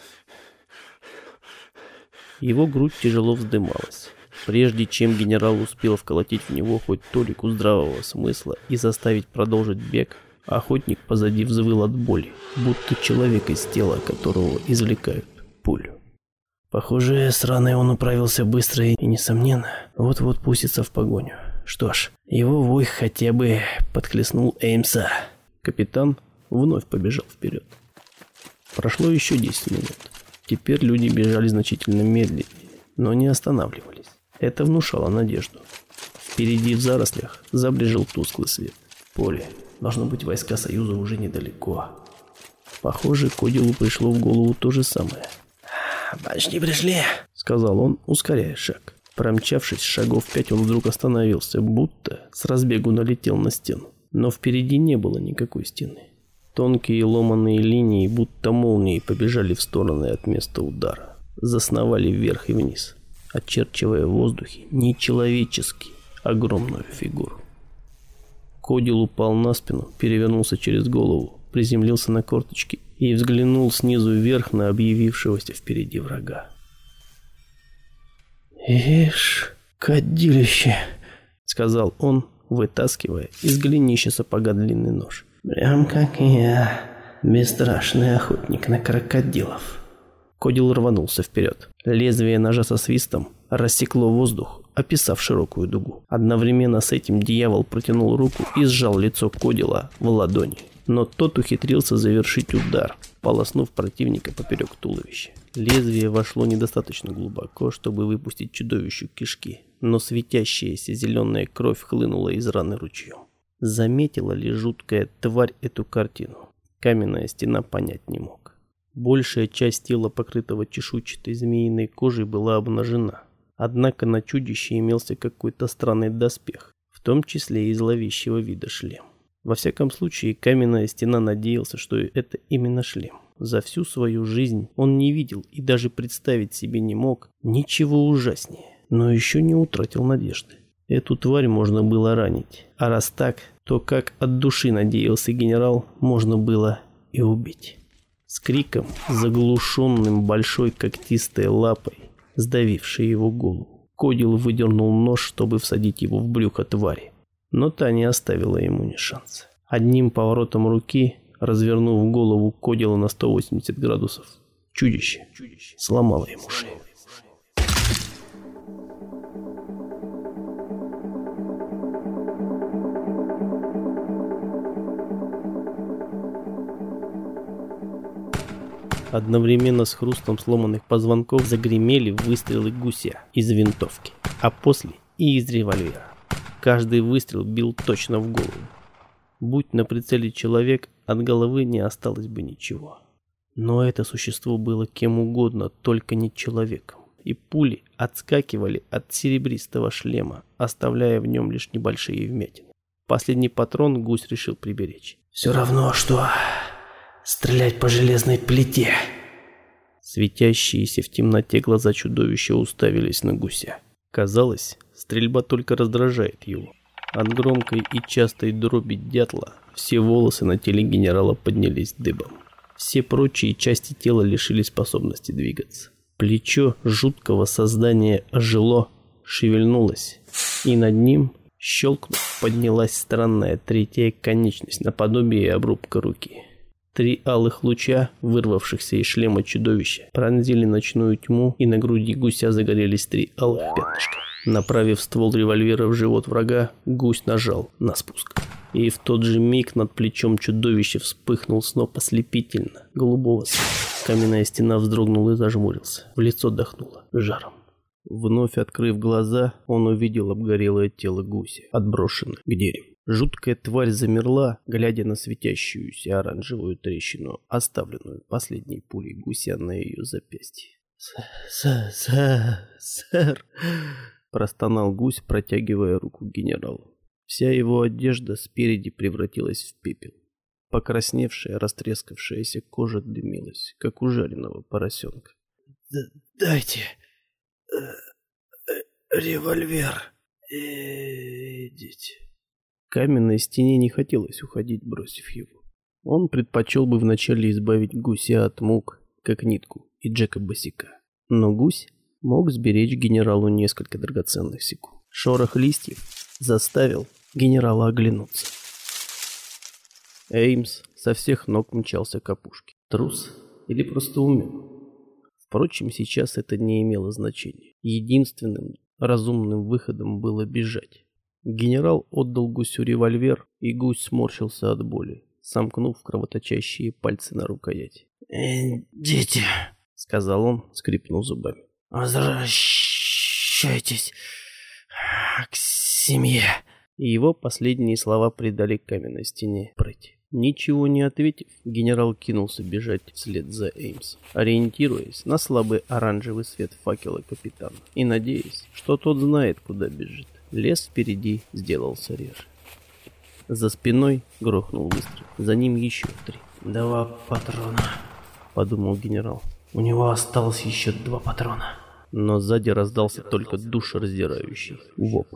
Его грудь тяжело вздымалась. Прежде чем генерал успел вколотить в него хоть толику здравого смысла и заставить продолжить бег, охотник позади взвыл от боли, будто человек из тела, которого извлекают пулю. Похоже, с раной он управился быстро и, несомненно, вот-вот пустится в погоню. Что ж, его вой хотя бы подхлестнул Эймса. Капитан вновь побежал вперед. Прошло еще 10 минут. Теперь люди бежали значительно медленнее, но не останавливались. Это внушало надежду. Впереди в зарослях забрежил тусклый свет. Поле. Должно быть, войска Союза уже недалеко. Похоже, Кодилу пришло в голову то же самое. «Почти пришли», — сказал он, ускоряя шаг. Промчавшись шагов 5, он вдруг остановился, будто с разбегу налетел на стену. Но впереди не было никакой стены. Тонкие ломаные линии, будто молнии, побежали в стороны от места удара. Засновали вверх и вниз, очерчивая в воздухе нечеловечески огромную фигуру. Кодил упал на спину, перевернулся через голову, приземлился на корточки и взглянул снизу вверх на объявившегося впереди врага. «Ишь, кадилище», — сказал он, вытаскивая из голенища сапога длинный нож. «Прям как я, бесстрашный охотник на крокодилов». Кодил рванулся вперед. Лезвие ножа со свистом рассекло воздух, описав широкую дугу. Одновременно с этим дьявол протянул руку и сжал лицо Кодила в ладони. Но тот ухитрился завершить удар, полоснув противника поперек туловища. Лезвие вошло недостаточно глубоко, чтобы выпустить чудовищу кишки, но светящаяся зеленая кровь хлынула из раны ручьем. Заметила ли жуткая тварь эту картину? Каменная стена понять не мог. Большая часть тела, покрытого чешуйчатой змеиной кожей, была обнажена. Однако на чудище имелся какой-то странный доспех, в том числе и зловещего вида шлем. Во всяком случае, каменная стена надеялся, что это именно шлем. За всю свою жизнь он не видел и даже представить себе не мог ничего ужаснее, но еще не утратил надежды. Эту тварь можно было ранить, а раз так, то как от души надеялся генерал, можно было и убить. С криком, заглушенным большой когтистой лапой, сдавившей его голову, Кодил выдернул нож, чтобы всадить его в брюхо твари. Но та не оставила ему ни шанса. Одним поворотом руки, развернув голову Кодила на 180 градусов, чудище сломало ему шею. Одновременно с хрустом сломанных позвонков загремели выстрелы гуся из винтовки, а после и из револьвера. Каждый выстрел бил точно в голову. Будь на прицеле человек, от головы не осталось бы ничего. Но это существо было кем угодно, только не человеком. И пули отскакивали от серебристого шлема, оставляя в нем лишь небольшие вмятины. Последний патрон гусь решил приберечь. «Все равно, что стрелять по железной плите». Светящиеся в темноте глаза чудовища уставились на гуся. Казалось, стрельба только раздражает его. От громкой и частой дроби дятла все волосы на теле генерала поднялись дыбом. Все прочие части тела лишили способности двигаться. Плечо жуткого создания ожило, шевельнулось, и над ним, щелкнув, поднялась странная третья конечность наподобие обрубка руки. 3 алых луча, вырвавшихся из шлема чудовища, пронзили ночную тьму, и на груди гуся загорелись 3 алых пятнышка. Направив ствол револьвера в живот врага, гусь нажал на спуск. И в тот же миг над плечом чудовища вспыхнул сноп ослепительно голубого света. Каменная стена вздрогнула и зажмурился. В лицо дохнуло жаром. Вновь открыв глаза, он увидел обгорелое тело гуся, отброшенное к дереву. Жуткая тварь замерла, глядя на светящуюся оранжевую трещину, оставленную последней пулей гуся на ее запястье. «Сэр!» – простонал гусь, протягивая руку генералу. Вся его одежда спереди превратилась в пепел. Покрасневшая, растрескавшаяся кожа дымилась, как у жареного поросенка. «Дайте револьвер. Идите». Каменной стене не хотелось уходить, бросив его. Он предпочел бы вначале избавить гуся от мук, как нитку, и Джека босяка. Но гусь мог сберечь генералу несколько драгоценных секунд. Шорох листьев заставил генерала оглянуться. Эймс со всех ног мчался к опушке. Трус или просто умен? Впрочем, сейчас это не имело значения. Единственным разумным выходом было бежать. Генерал отдал гусю револьвер, и гусь сморщился от боли, сомкнув кровоточащие пальцы на рукояти. «Дети», — сказал он, скрипнув зубами. «Возвращайтесь к семье». И его последние слова придали каменной стене прыть. Ничего не ответив, генерал кинулся бежать вслед за Эймсом, ориентируясь на слабый оранжевый свет факела капитана и надеясь, что тот знает, куда бежит. Лес впереди сделался реже. За спиной грохнул выстрел, за ним еще 3. 2 патрона, подумал генерал. У него осталось еще 2 патрона. Но сзади раздался только душераздирающий вопль.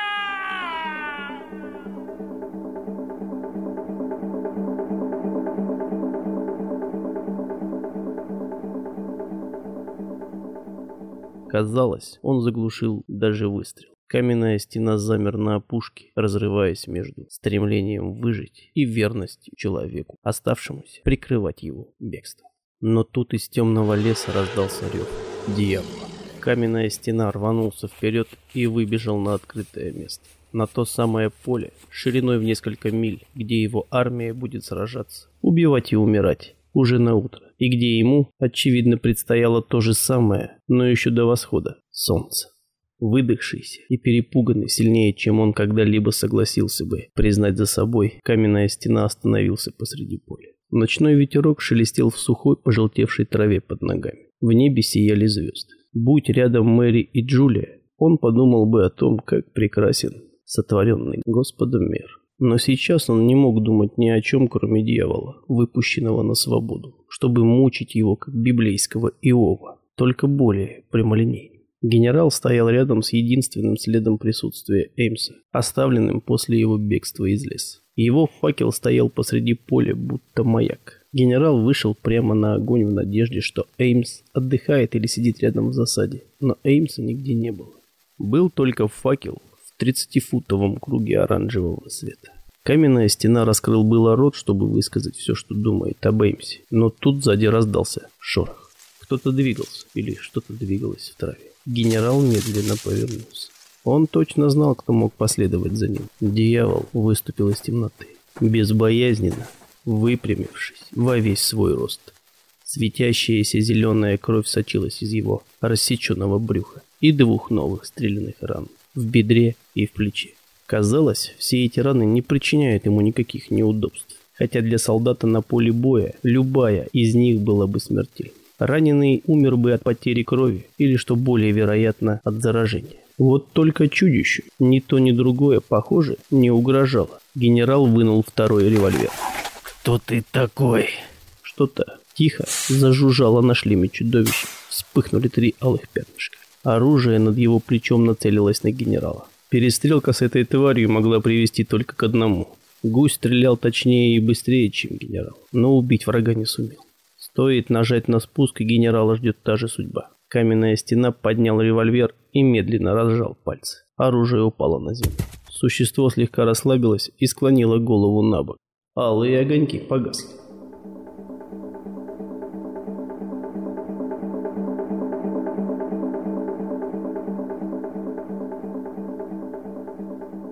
Казалось, он заглушил даже выстрел. Каменная стена замер на опушке, разрываясь между стремлением выжить и верностью человеку, оставшемуся прикрывать его бегство. Но тут из темного леса раздался рев дьявола. Каменная стена рванулся вперед и выбежал на открытое место. На то самое поле, шириной в несколько миль, где его армия будет сражаться, убивать и умирать уже на утро, и где ему, очевидно, предстояло то же самое, но еще до восхода солнца. Выдохшийся и перепуганный сильнее, чем он когда-либо согласился бы признать за собой, каменная стена остановился посреди поля. Ночной ветерок шелестел в сухой, пожелтевшей траве под ногами. В небе сияли звезды. Будь рядом Мэри и Джулия, он подумал бы о том, как прекрасен сотворенный Господом мир. Но сейчас он не мог думать ни о чем, кроме дьявола, выпущенного на свободу, чтобы мучить его, как библейского Иова, только более прямолинейно. Генерал стоял рядом с единственным следом присутствия Эймса, оставленным после его бегства из леса. Его факел стоял посреди поля, будто маяк. Генерал вышел прямо на огонь в надежде, что Эймс отдыхает или сидит рядом в засаде, но Эймса нигде не было. Был только факел в 30-футовом круге оранжевого света. Каменная стена раскрыл было рот, чтобы высказать все, что думает об Эймсе, но тут сзади раздался шорох. Кто-то двигался или что-то двигалось в траве. Генерал медленно повернулся. Он точно знал, кто мог последовать за ним. Дьявол выступил из темноты, безбоязненно выпрямившись во весь свой рост. Светящаяся зеленая кровь сочилась из его рассеченного брюха и 2 новых стрелянных ран в бедре и в плече. Казалось, все эти раны не причиняют ему никаких неудобств, хотя для солдата на поле боя любая из них была бы смертельной. Раненый умер бы от потери крови или, что более вероятно, от заражения. Вот только чудищу ни то, ни другое, похоже, не угрожало. Генерал вынул второй револьвер. «Кто ты такой?» Что-то тихо зажужжало на шлеме чудовища. Вспыхнули 3 алых пятнышка. Оружие над его плечом нацелилось на генерала. Перестрелка с этой тварью могла привести только к одному. Гусь стрелял точнее и быстрее, чем генерал, но убить врага не сумел. Стоит нажать на спуск, и генерала ждет та же судьба. Каменная стена поднял револьвер и медленно разжал пальцы. Оружие упало на землю. Существо слегка расслабилось и склонило голову на бок. Алые огоньки погасли.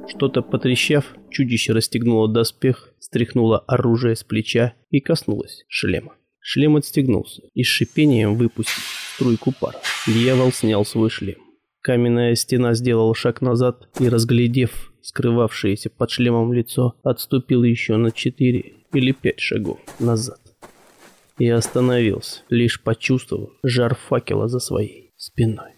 Что-то потрещав, чудище расстегнуло доспех, стряхнуло оружие с плеча и коснулось шлема. Шлем отстегнулся и с шипением выпустил струйку пара. Дьявол снял свой шлем. Каменная стена сделала шаг назад и, разглядев скрывавшееся под шлемом лицо, отступил еще на 4 или 5 шагов назад. И остановился, лишь почувствовав жар факела за своей спиной.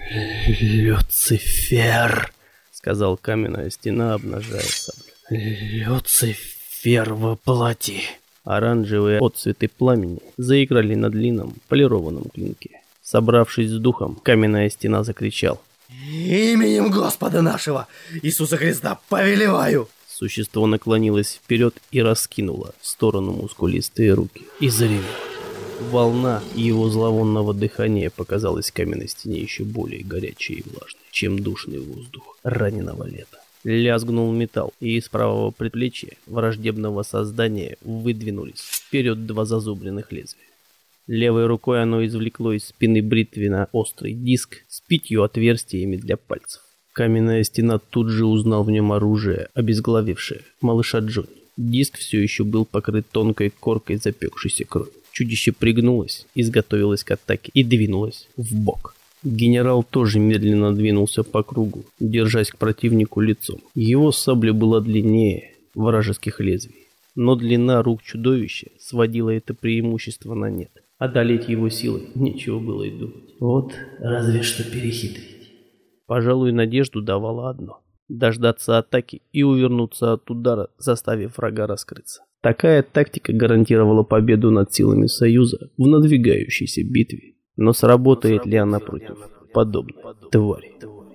«Люцифер!» — сказал каменная стена, обнажая саблю. «Люцифер воплоти!» Оранжевые отцветы пламени заиграли на длинном полированном клинке. Собравшись с духом, каменная стена закричал: «Именем Господа нашего, Иисуса Христа, повелеваю!» Существо наклонилось вперед и раскинуло в сторону мускулистые руки и заревело. Волна его зловонного дыхания показалась каменной стене еще более горячей и влажной, чем душный воздух раненого лета. Лязгнул металл, и из правого предплечья враждебного создания выдвинулись вперед 2 зазубренных лезвия. Левой рукой оно извлекло из спины бритвенно-острый диск с 5 отверстиями для пальцев. Каменная стена тут же узнал в нем оружие, обезглавившее малыша Джонни. Диск все еще был покрыт тонкой коркой запекшейся крови. Чудище пригнулось, изготовилось к атаке и двинулось вбок. Генерал тоже медленно двинулся по кругу, держась к противнику лицом. Его сабля была длиннее вражеских лезвий, но длина рук чудовища сводила это преимущество на нет. Одолеть его силой нечего было и думать. Вот разве что перехитрить. Пожалуй, надежду давало одно — дождаться атаки и увернуться от удара, заставив врага раскрыться. Такая тактика гарантировала победу над силами Союза в надвигающейся битве. Но сработает ли она против подобной твари?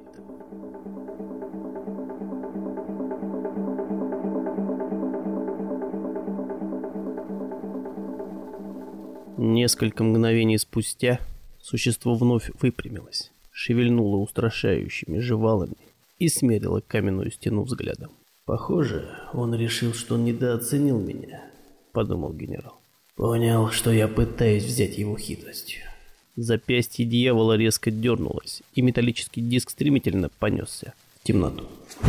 Несколько мгновений спустя существо вновь выпрямилось, шевельнуло устрашающими жевалами и смерило каменную стену взглядом. «Похоже, он решил, что недооценил меня», — подумал генерал. «Понял, что я пытаюсь взять его хитростью». Запястье дьявола резко дернулось, и металлический диск стремительно понесся в темноту.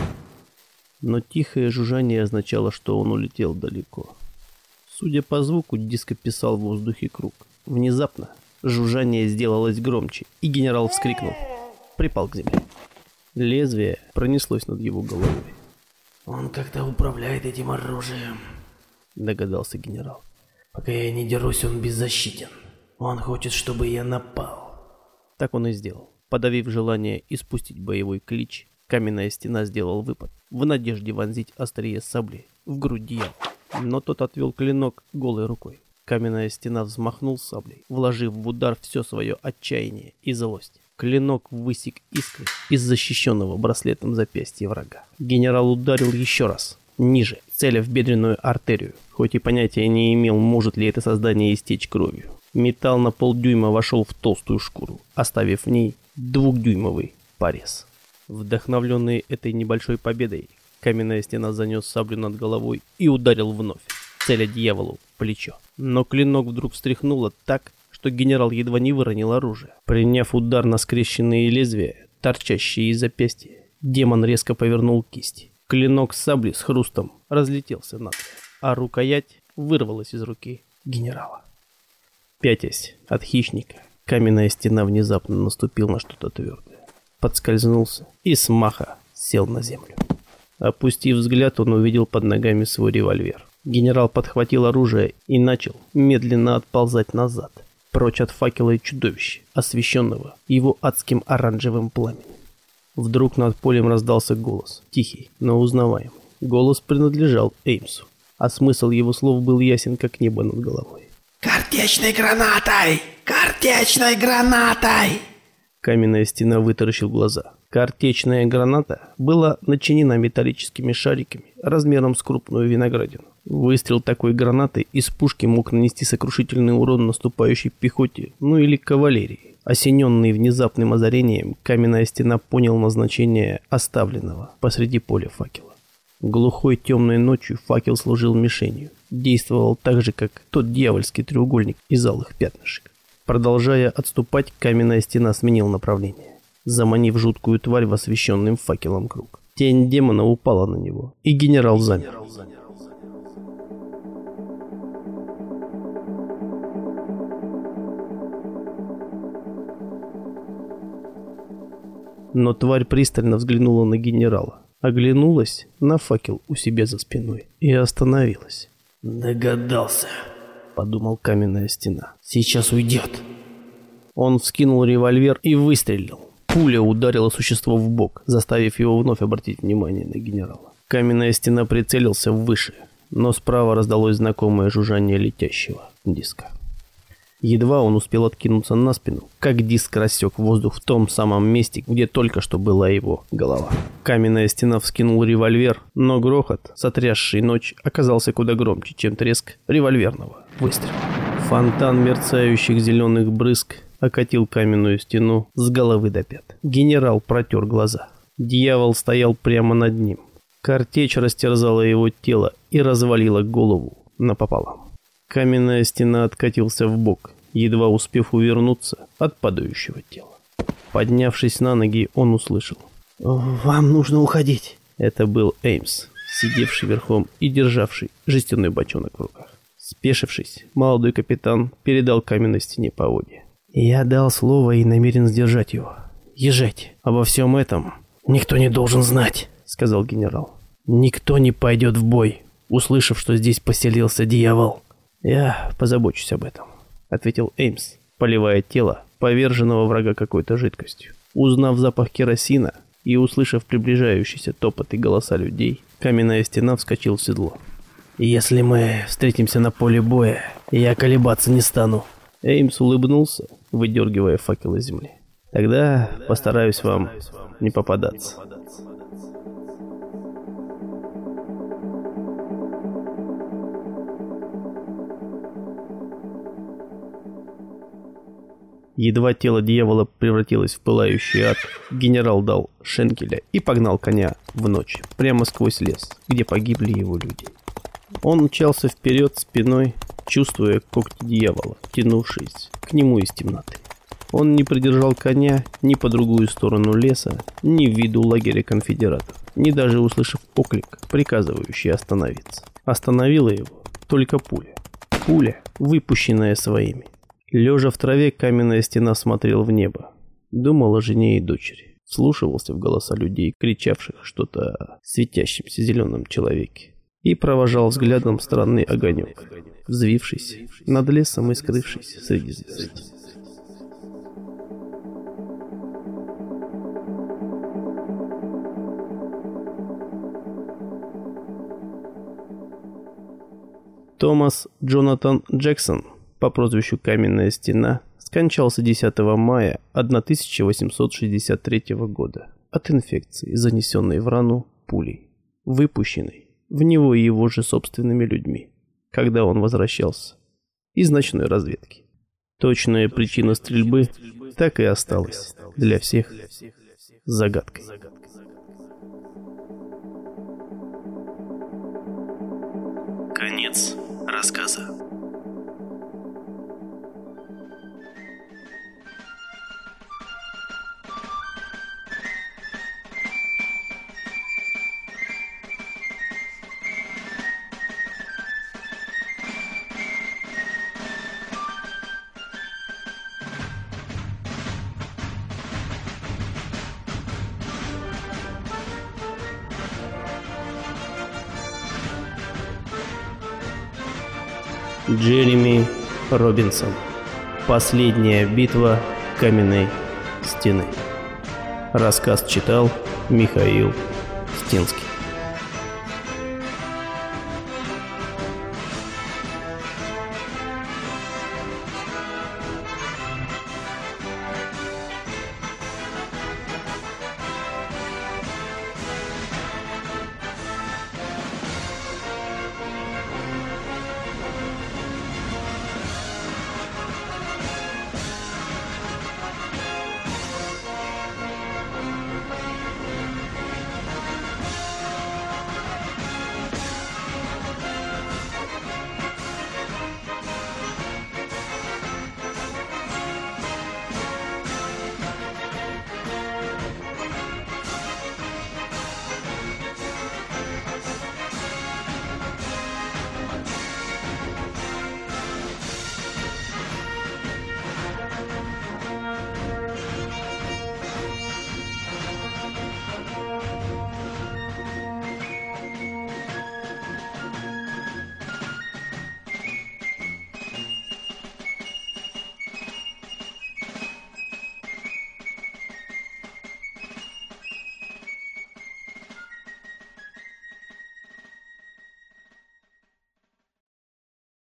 Но тихое жужжание означало, что он улетел далеко. Судя по звуку, диск описал в воздухе круг. Внезапно жужжание сделалось громче, и генерал вскрикнул, припал к земле. Лезвие пронеслось над его головой. «Он как-то управляет этим оружием», — догадался генерал. «Пока я не дерусь, он беззащитен. Он хочет, чтобы я напал». Так он и сделал. Подавив желание испустить боевой клич, каменная стена сделал выпад в надежде вонзить острие сабли в грудь дьявола. Но тот отвел клинок голой рукой. Каменная стена взмахнул саблей, вложив в удар все свое отчаяние и злость. Клинок высек искры из защищенного браслетом запястья врага. Генерал ударил еще раз, ниже, целя в бедренную артерию, хоть и понятия не имел, может ли это создание истечь кровью. Металл на полдюйма вошел в толстую шкуру, оставив в ней 2-дюймовый порез. Вдохновленный этой небольшой победой, каменная стена занес саблю над головой и ударил вновь, целя дьяволу в плечо. Но клинок вдруг встряхнуло так, что генерал едва не выронил оружие. Приняв удар на скрещенные лезвия, торчащие из запястья, демон резко повернул кисть. Клинок сабли с хрустом разлетелся надвое, а рукоять вырвалась из руки генерала. Пятясь от хищника, каменная стена внезапно наступил на что-то твердое, подскользнулся и с маха сел на землю. Опустив взгляд, он увидел под ногами свой револьвер. Генерал подхватил оружие и начал медленно отползать назад, прочь от факела и чудовища, освещенного его адским оранжевым пламенем. Вдруг над полем раздался голос, тихий, но узнаваемый. Голос принадлежал Эймсу, а смысл его слов был ясен, как небо над головой. «Картечной гранатой! Картечной гранатой!» Каменная стена вытаращил глаза. Картечная граната была начинена металлическими шариками размером с крупную виноградину. Выстрел такой гранаты из пушки мог нанести сокрушительный урон наступающей пехоте, ну или кавалерии. Осененный внезапным озарением, каменная стена понял назначение оставленного посреди поля факела. Глухой темной ночью факел служил мишенью, действовал так же, как тот дьявольский треугольник из алых пятнышек. Продолжая отступать, каменная стена сменила направление, заманив жуткую тварь в освещенным факелом круг. Тень демона упала на него, и генерал замер. Но тварь пристально взглянула на генерала, оглянулась на факел у себя за спиной и остановилась. «Догадался», — подумал каменная стена. «Сейчас уйдет». Он вскинул револьвер и выстрелил. Пуля ударила существо в бок, заставив его вновь обратить внимание на генерала. Каменная стена прицелился выше, но справа раздалось знакомое жужжание летящего диска. Едва он успел откинуться на спину, как диск рассек воздух в том самом месте, где только что была его голова. Каменная стена вскинул револьвер, но грохот, сотрясший ночь, оказался куда громче, чем треск револьверного выстрела. Фонтан мерцающих зеленых брызг окатил каменную стену с головы до пят. Генерал протер глаза. Дьявол стоял прямо над ним. Картечь растерзала его тело и развалила голову напополам. Каменная стена откатился вбок, едва успев увернуться от падающего тела. Поднявшись на ноги, он услышал: «Вам нужно уходить». Это был Эймс, сидевший верхом и державший жестяной бочонок в руках. Спешившись, молодой капитан передал каменной стене поводья. «Я дал слово и намерен сдержать его. Езжайте. Обо всем этом никто не должен знать», — сказал генерал. «Никто не пойдет в бой, услышав, что здесь поселился дьявол». «Я позабочусь об этом», — ответил Эймс, поливая тело поверженного врага какой-то жидкостью. Узнав запах керосина и услышав приближающийся топот и голоса людей, каменная стена вскочил в седло. «Если мы встретимся на поле боя, я колебаться не стану». Эймс улыбнулся, выдергивая факел из земли. «Тогда постараюсь вам не попадаться». Едва тело дьявола превратилось в пылающий ад, генерал дал шенкеля и погнал коня в ночь, прямо сквозь лес, где погибли его люди. Он мчался вперед спиной, чувствуя когти дьявола, тянувшиеся к нему из темноты. Он не придержал коня ни по другую сторону леса, ни в виду лагеря конфедератов, ни даже услышав оклик, приказывающий остановиться. Остановила его только пуля. Пуля, выпущенная своими. Лежа в траве, каменная стена смотрел в небо. Думал о жене и дочери. Вслушивался в голоса людей, кричавших что-то о светящемся зеленом человеке. И провожал взглядом странный огонек, взвившийся над лесом и скрывшийся среди звезд. Томас Джонатан Джексон по прозвищу Каменная стена скончался 10 мая 1863 года от инфекции, занесенной в рану пулей, выпущенной в него и его же собственными людьми, когда он возвращался из ночной разведки. Точная причина стрельбы так и осталась для всех загадкой. Конец рассказа. Джереми Робинсон. Последняя битва каменной стены. Рассказ читал Михаил Стенский.